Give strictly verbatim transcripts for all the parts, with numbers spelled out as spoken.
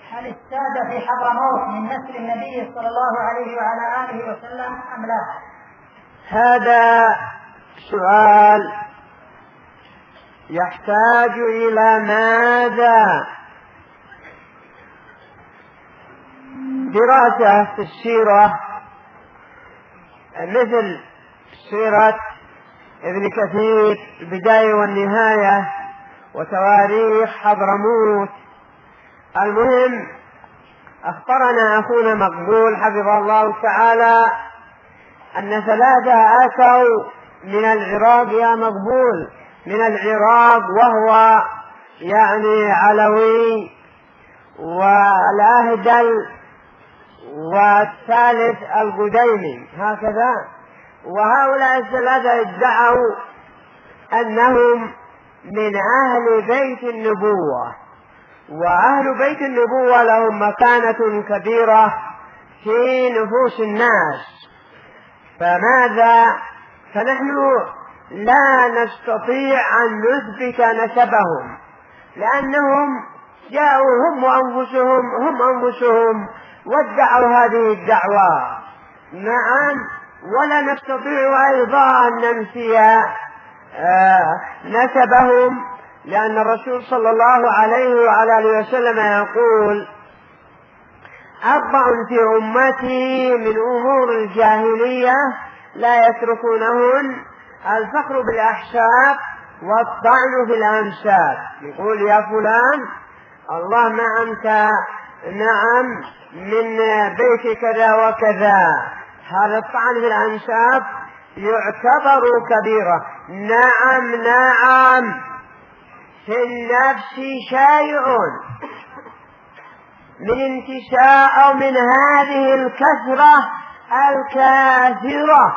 هل السادة في حضرموت من نسل النبي صلى الله عليه وعلى آله وسلم أم لا؟ هذا سؤال يحتاج إلى ماذا؟ دراسة في السيرة مثل سيرة ابن كثير البداية والنهاية وتواريخ حضرموت. المهم أخبرنا أخونا مقبول حفظه الله تعالى أن ثلاثة أتوا من العراق يا مقبول، من العراق، وهو يعني علوي والأهدل والثالث القديمي هكذا. وهؤلاء الثلاثة ادعوا أنهم من أهل بيت النبوة، وأهل بيت النبوة لهم مكانة كبيرة في نفوس الناس. فماذا؟ فنحن لا نستطيع أن نثبت نسبهم، لأنهم جاءوا هم وأنفسهم هم أنفسهم وادعوا هذه الدعوة. نعم، ولا نستطيع أيضا أن ننسي آه نسبهم، لأن الرسول صلى الله عليه وعلى آله وسلم يقول: أربع في أمتي من أمور الجاهلية لا يتركونهن: الفخر بالأحساب والطعن في الأنساب. يقول: يا فلان الله ما أنت نعم من بيت كذا وكذا، هذا الطعن في الأنساب يعتبر كبيرة. نعم نعم، في النفس شيء من انتشاء أو من هذه الكثرة الكاثرة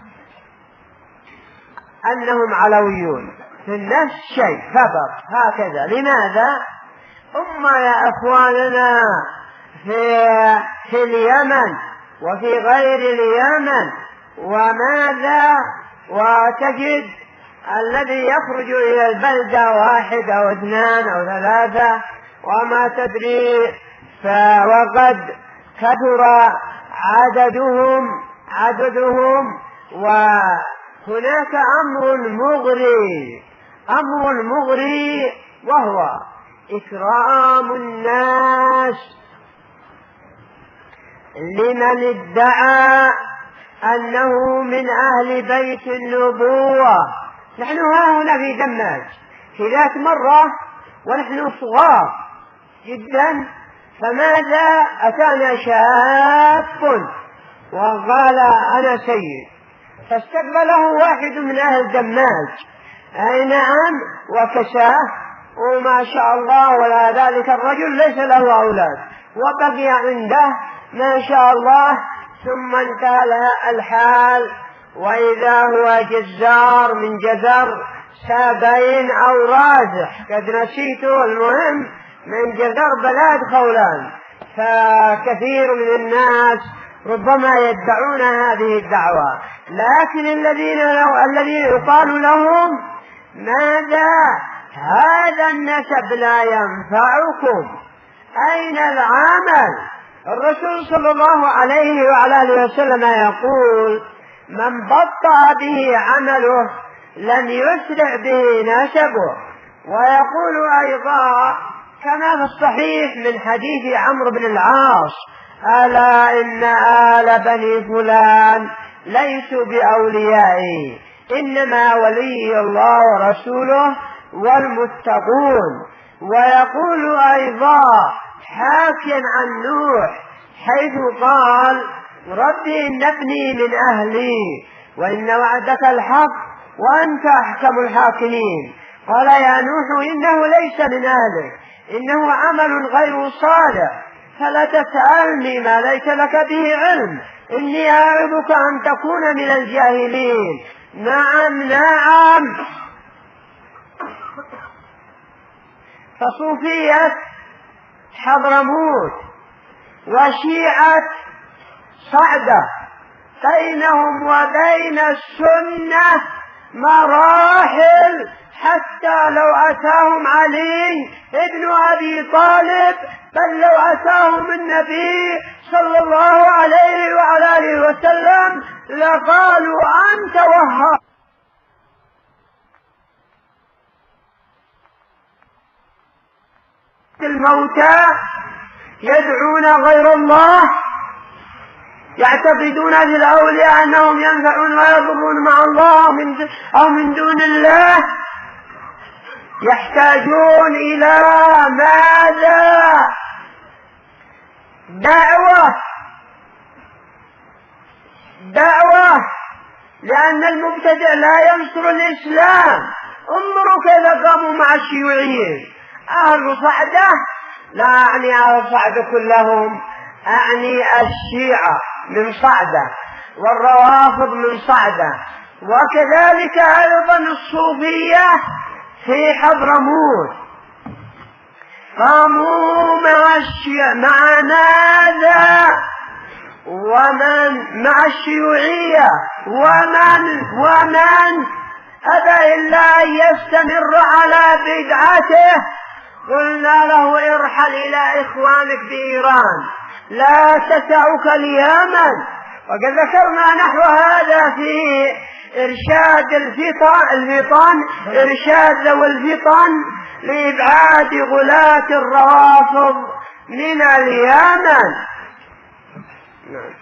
أنهم علويون، في النفس شيء فقط هكذا. لماذا؟ أما يا أخواننا في, في اليمن وفي غير اليمن، وماذا؟ وتجد الذي يخرج إلى البلدة واحد أو اثنان أو ثلاثة وما تدري، وقد كثر عددهم عددهم وهناك أمر مغري أمر مغري وهو إكرام الناس لمن ادعى أنه من أهل بيت النبوة. نحن ها هنا في دماج في ذات مرة ونحن صغار جدا، فماذا؟ أتانا شاب وقال: أنا سيد. فاستقبله واحد من أهل دماج، أي نعم، وكساه، وما شاء الله، ولا ذلك الرجل ليس له أولاد وبقي عنده ما شاء الله. ثم انتهى الحال وإذا هو جزار من جزر سابين أو رازح، قد نسيته، المهم من جزر بلاد خولان. فكثير من الناس ربما يدعون هذه الدعوة، لكن الذين لو الذين يقال لهم: ماذا؟ هذا النسب لا ينفعكم، أين العمل؟ الرسول صلى الله عليه وعلى آله وسلم يقول: من بطأ به عمله لن يسرع به نسبه. ويقول أيضا كما في الصحيح من حديث عمرو بن العاص: ألا إن آل بني فلان ليسوا بأوليائي، إنما ولي الله ورسوله والمتقون. ويقول أيضا حاكيا عن نوح حيث قال: ربي إن ابني من أهلي وإن وعدك الحق وأنت أحكم الحاكمين. قال: يا نوح إنه ليس من أهلك، إنه عمل غير صالح، فلا تسألني ما ليس لك به علم، إني أعظك أن تكون من الجاهلين. نعم نعم. فصوفية حضرموت وشيعة صعدة بينهم وبين السنة مراحل، حتى لو أتاهم علي ابن أبي طالب، بل لو أتاهم النبي صلى الله عليه وعلى آله وسلم لقالوا أنت وهاب. الموتى يدعون غير الله، يعتقدون في الأولياء أنهم ينفعون ويضرون مع الله أو من دون الله، يحتاجون إلى ماذا؟ دعوة دعوة لأن المبتدع لا ينصر الإسلام. انظروا كيف قاموا مع الشيوعيين. أهل صعدة، لا أعني أهل صعدة كلهم، أعني الشيعة من صعدة والروافض من صعدة، وكذلك أيضا الصوفية في حضرموت. قاموا مع الشيعة مع ماذا؟ ومن مع الشيوعية، ومن ومن أبى إلا أن يستمر على بدعته قلنا له ارحل إلى إخوانك بإيران، لا تسعك اليمن. وقد ذكرنا نحو هذا في إرشاد الفطن إرشاد ذوي الفطن لإبعاد غلاة الروافض من اليمن.